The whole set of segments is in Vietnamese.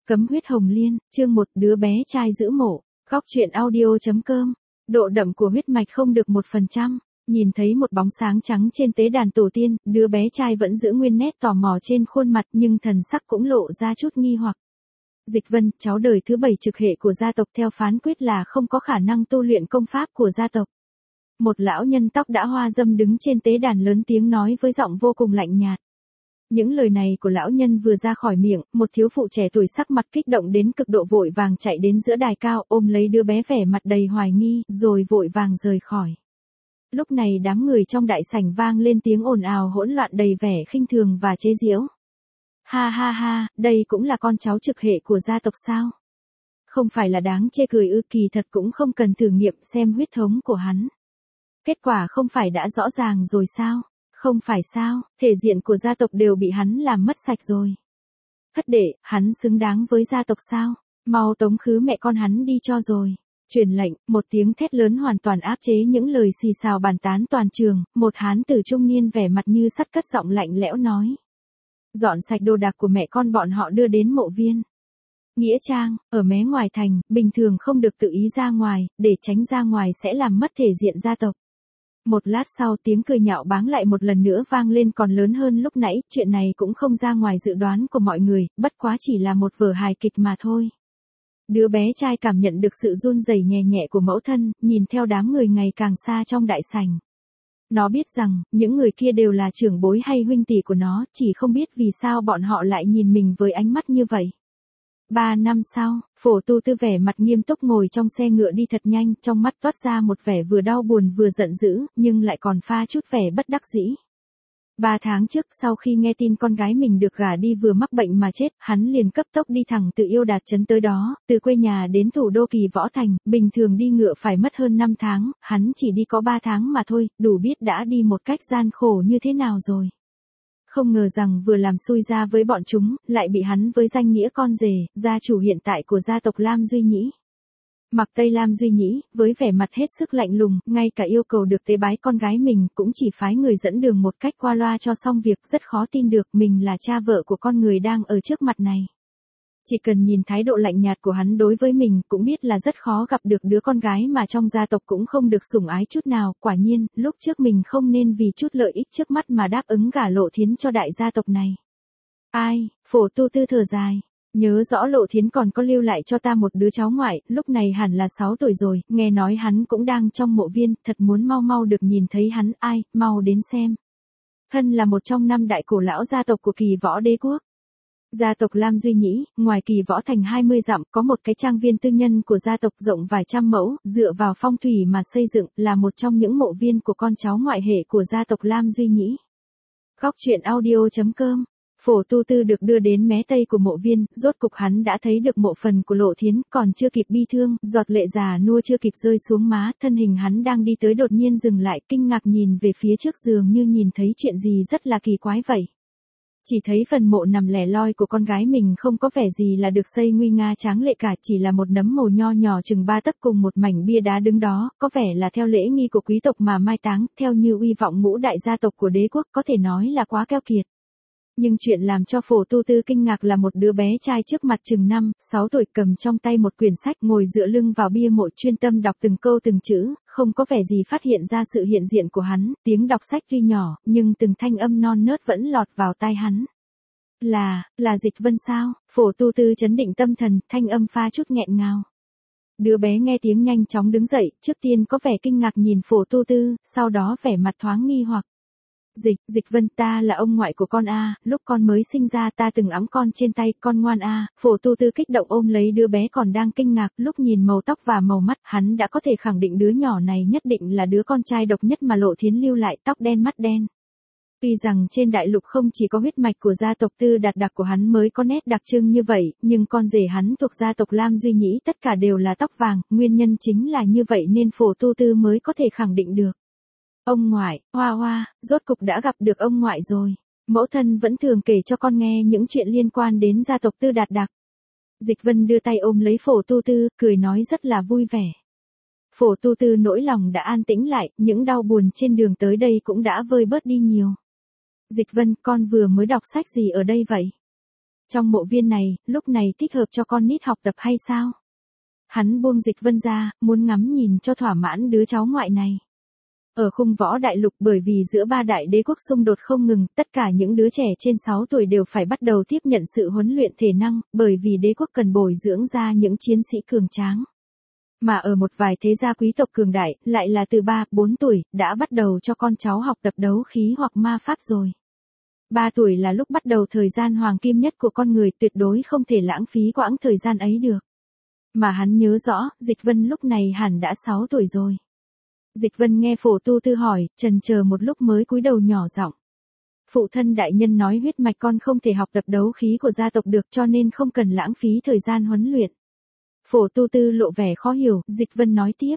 Cấm huyết hồng liên, chương 1 đứa bé trai giữ mộ, góc truyện audio.com, độ đậm của huyết mạch không được 1%, nhìn thấy một bóng sáng trắng trên tế đàn tổ tiên, đứa bé trai vẫn giữ nguyên nét tò mò trên khuôn mặt nhưng thần sắc cũng lộ ra chút nghi hoặc. Dịch Vân, cháu đời thứ 7 trực hệ của gia tộc theo phán quyết là không có khả năng tu luyện công pháp của gia tộc. Một lão nhân tóc đã hoa râm đứng trên tế đàn lớn tiếng nói với giọng vô cùng lạnh nhạt. Những lời này của lão nhân vừa ra khỏi miệng, một thiếu phụ trẻ tuổi sắc mặt kích động đến cực độ vội vàng chạy đến giữa đài cao ôm lấy đứa bé vẻ mặt đầy hoài nghi, rồi vội vàng rời khỏi. Lúc này đám người trong đại sảnh vang lên tiếng ồn ào hỗn loạn đầy vẻ khinh thường và chế giễu. Ha ha ha, đây cũng là con cháu trực hệ của gia tộc sao? Không phải là đáng chê cười ư, kỳ thật cũng không cần thử nghiệm xem huyết thống của hắn. Kết quả không phải đã rõ ràng rồi sao? Không phải sao, thể diện của gia tộc đều bị hắn làm mất sạch rồi. Thất đệ, hắn xứng đáng với gia tộc sao? Mau tống khứ mẹ con hắn đi cho rồi. Truyền lệnh, một tiếng thét lớn hoàn toàn áp chế những lời xì xào bàn tán toàn trường, một hán tử trung niên vẻ mặt như sắt cất giọng lạnh lẽo nói. Dọn sạch đồ đạc của mẹ con bọn họ đưa đến mộ viên. Nghĩa trang, ở mé ngoài thành, bình thường không được tự ý ra ngoài, để tránh ra ngoài sẽ làm mất thể diện gia tộc. Một lát sau tiếng cười nhạo báng lại một lần nữa vang lên còn lớn hơn lúc nãy, chuyện này cũng không ra ngoài dự đoán của mọi người, bất quá chỉ là một vở hài kịch mà thôi. Đứa bé trai cảm nhận được sự run rẩy nhẹ nhẹ của mẫu thân, nhìn theo đám người ngày càng xa trong đại sảnh. Nó biết rằng, những người kia đều là trưởng bối hay huynh tỷ của nó, chỉ không biết vì sao bọn họ lại nhìn mình với ánh mắt như vậy. 3 năm sau, Phổ Tu Tư vẻ mặt nghiêm túc ngồi trong xe ngựa đi thật nhanh, trong mắt toát ra một vẻ vừa đau buồn vừa giận dữ, nhưng lại còn pha chút vẻ bất đắc dĩ. 3 tháng trước, sau khi nghe tin con gái mình được gả đi vừa mắc bệnh mà chết, hắn liền cấp tốc đi thẳng từ Yêu Đạt trấn tới đó, từ quê nhà đến thủ đô Kỳ Võ Thành, bình thường đi ngựa phải mất hơn 5 tháng, hắn chỉ đi có 3 tháng mà thôi, đủ biết đã đi một cách gian khổ như thế nào rồi. Không ngờ rằng vừa làm xui ra với bọn chúng, lại bị hắn với danh nghĩa con rể, gia chủ hiện tại của gia tộc Lam Duy Nhĩ. Mặc Tây Lam Duy Nhĩ, với vẻ mặt hết sức lạnh lùng, ngay cả yêu cầu được tế bái con gái mình cũng chỉ phái người dẫn đường một cách qua loa cho xong việc, rất khó tin được mình là cha vợ của con người đang ở trước mặt này. Chỉ cần nhìn thái độ lạnh nhạt của hắn đối với mình cũng biết là rất khó gặp được đứa con gái mà trong gia tộc cũng không được sủng ái chút nào. Quả nhiên, lúc trước mình không nên vì chút lợi ích trước mắt mà đáp ứng gả Lộ Thiến cho đại gia tộc này. Ai, Phổ Tu Tư thở dài. Nhớ rõ Lộ Thiến còn có lưu lại cho ta một đứa cháu ngoại, lúc này hẳn là 6 tuổi rồi, nghe nói hắn cũng đang trong mộ viên, thật muốn mau mau được nhìn thấy hắn, ai, mau đến xem. Thân là một trong 5 đại cổ lão gia tộc của Kỳ Võ Đế quốc. Gia tộc Lam Duy Nhĩ, ngoài Kỳ Võ Thành 20 dặm, có một cái trang viên tư nhân của gia tộc rộng vài trăm mẫu, dựa vào phong thủy mà xây dựng, là một trong những mộ viên của con cháu ngoại hệ của gia tộc Lam Duy Nhĩ. Góc truyện audio.com. Phổ Tu Tư được đưa đến mé tây của mộ viên, rốt cục hắn đã thấy được mộ phần của Lộ Thiến, còn chưa kịp bi thương, giọt lệ già nua chưa kịp rơi xuống má, thân hình hắn đang đi tới đột nhiên dừng lại, kinh ngạc nhìn về phía trước dường như nhìn thấy chuyện gì rất là kỳ quái vậy. Chỉ thấy phần mộ nằm lẻ loi của con gái mình không có vẻ gì là được xây nguy nga tráng lệ cả, chỉ là một nấm mồ nho nhỏ chừng 3 tấc cùng một mảnh bia đá đứng đó, có vẻ là theo lễ nghi của quý tộc mà mai táng, theo như uy vọng ngũ đại gia tộc của đế quốc, có thể nói là quá keo kiệt. Nhưng chuyện làm cho Phổ Tu Tư kinh ngạc là một đứa bé trai trước mặt chừng 5, 6 tuổi cầm trong tay một quyển sách ngồi dựa lưng vào bia mộ chuyên tâm đọc từng câu từng chữ, không có vẻ gì phát hiện ra sự hiện diện của hắn, tiếng đọc sách tuy nhỏ, nhưng từng thanh âm non nớt vẫn lọt vào tai hắn. Là Dịch Vân sao? Phổ Tu Tư trấn định tâm thần, thanh âm pha chút nghẹn ngào. Đứa bé nghe tiếng nhanh chóng đứng dậy, trước tiên có vẻ kinh ngạc nhìn Phổ Tu Tư, sau đó vẻ mặt thoáng nghi hoặc. Dịch Vân, ta là ông ngoại của con a, lúc con mới sinh ra ta từng ẵm con trên tay, con ngoan a. Phổ Tu Tư kích động ôm lấy đứa bé còn đang kinh ngạc, lúc nhìn màu tóc và màu mắt, hắn đã có thể khẳng định đứa nhỏ này nhất định là đứa con trai độc nhất mà Lộ Thiến lưu lại, tóc đen mắt đen. Tuy rằng trên đại lục không chỉ có huyết mạch của gia tộc Tư Đạt Đặc của hắn mới có nét đặc trưng như vậy, nhưng con rể hắn thuộc gia tộc Lam Duy Nhĩ tất cả đều là tóc vàng, nguyên nhân chính là như vậy nên Phổ Tu Tư mới có thể khẳng định được. Ông ngoại, Hoa, rốt cục đã gặp được ông ngoại rồi. Mẫu thân vẫn thường kể cho con nghe những chuyện liên quan đến gia tộc Tư Đạt Đặc. Dịch Vân đưa tay ôm lấy Phổ Tu Tư, cười nói rất là vui vẻ. Phổ Tu Tư nỗi lòng đã an tĩnh lại, những đau buồn trên đường tới đây cũng đã vơi bớt đi nhiều. Dịch Vân, con vừa mới đọc sách gì ở đây vậy? Trong mộ viên này, lúc này thích hợp cho con nít học tập hay sao? Hắn buông Dịch Vân ra, muốn ngắm nhìn cho thỏa mãn đứa cháu ngoại này. Ở khung võ đại lục, bởi vì giữa ba đại đế quốc xung đột không ngừng, tất cả những đứa trẻ trên 6 tuổi đều phải bắt đầu tiếp nhận sự huấn luyện thể năng, bởi vì đế quốc cần bồi dưỡng ra những chiến sĩ cường tráng. Mà ở một vài thế gia quý tộc cường đại, lại là từ 3, 4 tuổi, đã bắt đầu cho con cháu học tập đấu khí hoặc ma pháp rồi. 3 tuổi là lúc bắt đầu thời gian hoàng kim nhất của con người, tuyệt đối không thể lãng phí quãng thời gian ấy được. Mà hắn nhớ rõ, Dịch Vân lúc này hẳn đã 6 tuổi rồi. Dịch Vân nghe Phổ Tu Tư hỏi, chần chờ một lúc mới cúi đầu nhỏ giọng. Phụ thân đại nhân nói huyết mạch con không thể học tập đấu khí của gia tộc được, cho nên không cần lãng phí thời gian huấn luyện. Phổ Tu Tư lộ vẻ khó hiểu, Dịch Vân nói tiếp.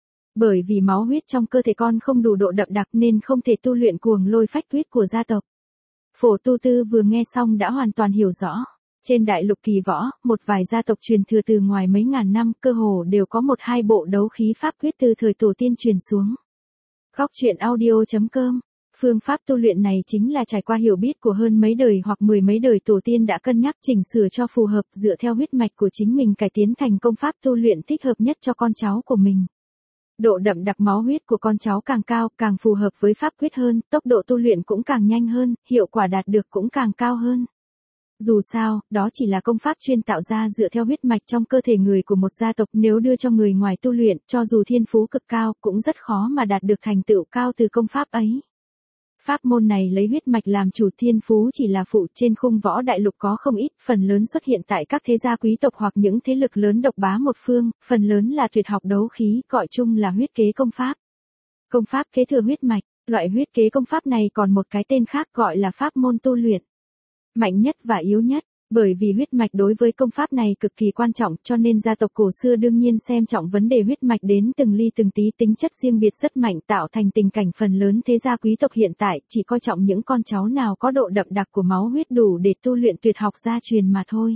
Bởi vì máu huyết trong cơ thể con không đủ độ đậm đặc nên không thể tu luyện cuồng lôi phách quyết của gia tộc. Phổ Tu Tư vừa nghe xong đã hoàn toàn hiểu rõ. Trên đại lục kỳ võ, một vài gia tộc truyền thừa từ ngoài mấy ngàn năm, cơ hồ đều có 1-2 bộ đấu khí pháp quyết từ thời tổ tiên truyền xuống. Góc truyện audio.com. Phương pháp tu luyện này chính là trải qua hiểu biết của hơn mấy đời hoặc 10 mấy đời tổ tiên đã cân nhắc chỉnh sửa cho phù hợp, dựa theo huyết mạch của chính mình cải tiến thành công pháp tu luyện thích hợp nhất cho con cháu của mình. Độ đậm đặc máu huyết của con cháu càng cao, càng phù hợp với pháp quyết hơn, tốc độ tu luyện cũng càng nhanh hơn, hiệu quả đạt được cũng càng cao hơn. Dù sao, đó chỉ là công pháp chuyên tạo ra dựa theo huyết mạch trong cơ thể người của một gia tộc, nếu đưa cho người ngoài tu luyện, cho dù thiên phú cực cao, cũng rất khó mà đạt được thành tựu cao từ công pháp ấy. Pháp môn này lấy huyết mạch làm chủ, thiên phú chỉ là phụ, trên khung võ đại lục có không ít, phần lớn xuất hiện tại các thế gia quý tộc hoặc những thế lực lớn độc bá một phương, phần lớn là tuyệt học đấu khí, gọi chung là huyết kế công pháp. Công pháp kế thừa huyết mạch, loại huyết kế công pháp này còn một cái tên khác gọi là pháp môn tu luyện. Mạnh nhất và yếu nhất, bởi vì huyết mạch đối với công pháp này cực kỳ quan trọng, cho nên gia tộc cổ xưa đương nhiên xem trọng vấn đề huyết mạch đến từng ly từng tí, tính chất riêng biệt rất mạnh, tạo thành tình cảnh phần lớn thế gia quý tộc hiện tại chỉ coi trọng những con cháu nào có độ đậm đặc của máu huyết đủ để tu luyện tuyệt học gia truyền mà thôi.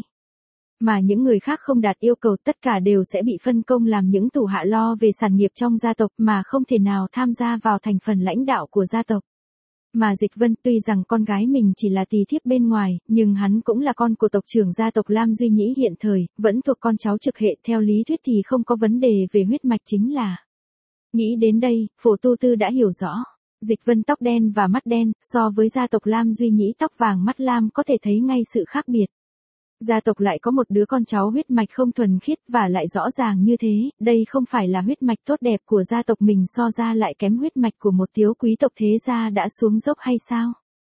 Mà những người khác không đạt yêu cầu, tất cả đều sẽ bị phân công làm những thủ hạ lo về sản nghiệp trong gia tộc mà không thể nào tham gia vào thành phần lãnh đạo của gia tộc. Mà Dịch Vân tuy rằng con gái mình chỉ là tỳ thiếp bên ngoài, nhưng hắn cũng là con của tộc trưởng gia tộc Lam Duy Nhĩ hiện thời, vẫn thuộc con cháu trực hệ, theo lý thuyết thì không có vấn đề về huyết mạch chính là. Nghĩ đến đây, Phổ Tu Tư đã hiểu rõ. Dịch Vân tóc đen và mắt đen, so với gia tộc Lam Duy Nhĩ tóc vàng mắt lam có thể thấy ngay sự khác biệt. Gia tộc lại có một đứa con cháu huyết mạch không thuần khiết và lại rõ ràng như thế, đây không phải là huyết mạch tốt đẹp của gia tộc mình so ra lại kém huyết mạch của một thiếu quý tộc thế gia đã xuống dốc hay sao?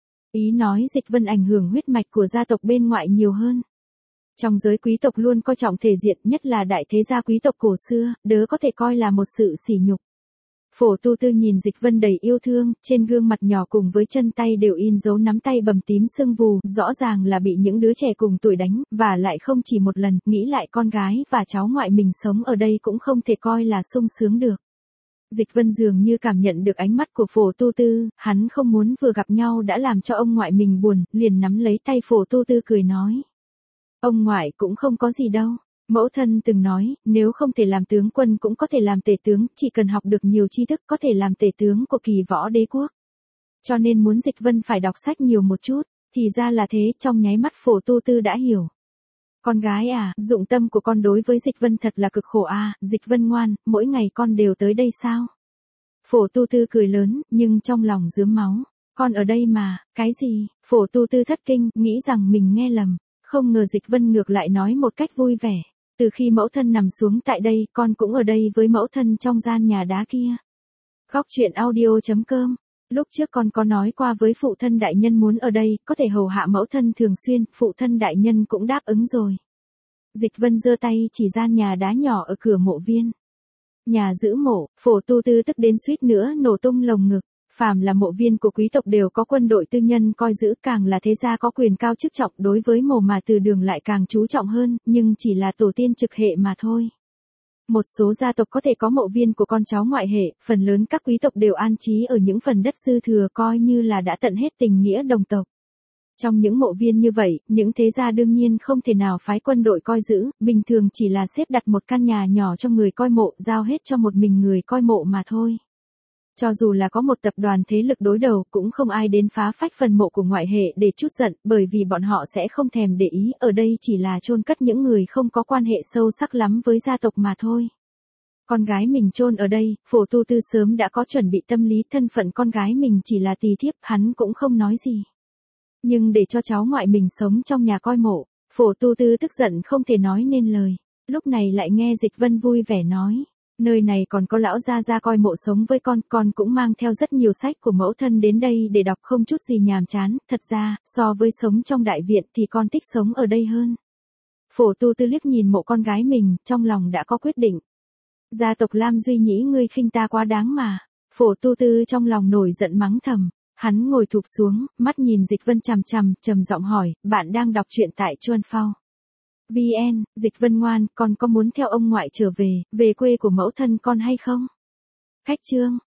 Ý nói Dịch Vân ảnh hưởng huyết mạch của gia tộc bên ngoại nhiều hơn. Trong giới quý tộc luôn coi trọng thể diện, nhất là đại thế gia quý tộc cổ xưa, đớ có thể coi là một sự sỉ nhục. Phổ Tu Tư nhìn Dịch Vân đầy yêu thương, trên gương mặt nhỏ cùng với chân tay đều in dấu nắm tay bầm tím sưng vù, rõ ràng là bị những đứa trẻ cùng tuổi đánh, và lại không chỉ một lần, nghĩ lại con gái và cháu ngoại mình sống ở đây cũng không thể coi là sung sướng được. Dịch Vân dường như cảm nhận được ánh mắt của Phổ Tu Tư, hắn không muốn vừa gặp nhau đã làm cho ông ngoại mình buồn, liền nắm lấy tay Phổ Tu Tư cười nói. Ông ngoại cũng không có gì đâu. Mẫu thân từng nói, nếu không thể làm tướng quân cũng có thể làm tể tướng, chỉ cần học được nhiều tri thức có thể làm tể tướng của kỳ võ đế quốc. Cho nên muốn Dịch Vân phải đọc sách nhiều một chút, thì ra là thế, trong nháy mắt Phổ Tu Tư đã hiểu. Con gái à, dụng tâm của con đối với Dịch Vân thật là cực khổ à, Dịch Vân ngoan, mỗi ngày con đều tới đây sao? Phổ Tu Tư cười lớn, nhưng trong lòng rướm máu. Con ở đây mà, cái gì? Phổ Tu Tư thất kinh, nghĩ rằng mình nghe lầm, không ngờ Dịch Vân ngược lại nói một cách vui vẻ. Từ khi mẫu thân nằm xuống tại đây, con cũng ở đây với mẫu thân trong gian nhà đá kia. Góc truyện audio.com. Lúc trước con có nói qua với phụ thân đại nhân muốn ở đây, có thể hầu hạ mẫu thân thường xuyên, phụ thân đại nhân cũng đáp ứng rồi. Dịch Vân giơ tay chỉ gian nhà đá nhỏ ở cửa mộ viên. Nhà giữ mộ, Phổ Tu Tư tức đến suýt nữa nổ tung lồng ngực. Phàm là mộ viên của quý tộc đều có quân đội tư nhân coi giữ, càng là thế gia có quyền cao chức trọng, đối với mồ mà từ đường lại càng chú trọng hơn, nhưng chỉ là tổ tiên trực hệ mà thôi. Một số gia tộc có thể có mộ viên của con cháu ngoại hệ, phần lớn các quý tộc đều an trí ở những phần đất dư thừa coi như là đã tận hết tình nghĩa đồng tộc. Trong những mộ viên như vậy, những thế gia đương nhiên không thể nào phái quân đội coi giữ, bình thường chỉ là xếp đặt một căn nhà nhỏ cho người coi mộ, giao hết cho một mình người coi mộ mà thôi. Cho dù là có một tập đoàn thế lực đối đầu cũng không ai đến phá phách phần mộ của ngoại hệ để trút giận, bởi vì bọn họ sẽ không thèm để ý, ở đây chỉ là chôn cất những người không có quan hệ sâu sắc lắm với gia tộc mà thôi. Con gái mình chôn ở đây, Phổ Tu Tư sớm đã có chuẩn bị tâm lý, thân phận con gái mình chỉ là tỳ thiếp, hắn cũng không nói gì. Nhưng để cho cháu ngoại mình sống trong nhà coi mộ, Phổ Tu Tư tức giận không thể nói nên lời. Lúc này lại nghe Dịch Vân vui vẻ nói, nơi này còn có lão gia gia coi mộ sống với con cũng mang theo rất nhiều sách của mẫu thân đến đây để đọc, không chút gì nhàm chán, thật ra, so với sống trong đại viện thì con thích sống ở đây hơn. Phổ Tu Tư liếc nhìn mộ con gái mình, trong lòng đã có quyết định. Gia tộc Lam Duy Nhĩ ngươi khinh ta quá đáng mà. Phổ Tu Tư trong lòng nổi giận mắng thầm. Hắn ngồi thụp xuống, mắt nhìn Dịch Vân chằm chằm, trầm giọng hỏi, bạn đang đọc truyện tại Chuan Phao VN, Dịch Vân ngoan, con có muốn theo ông ngoại trở về quê của mẫu thân con hay không? Khách chương.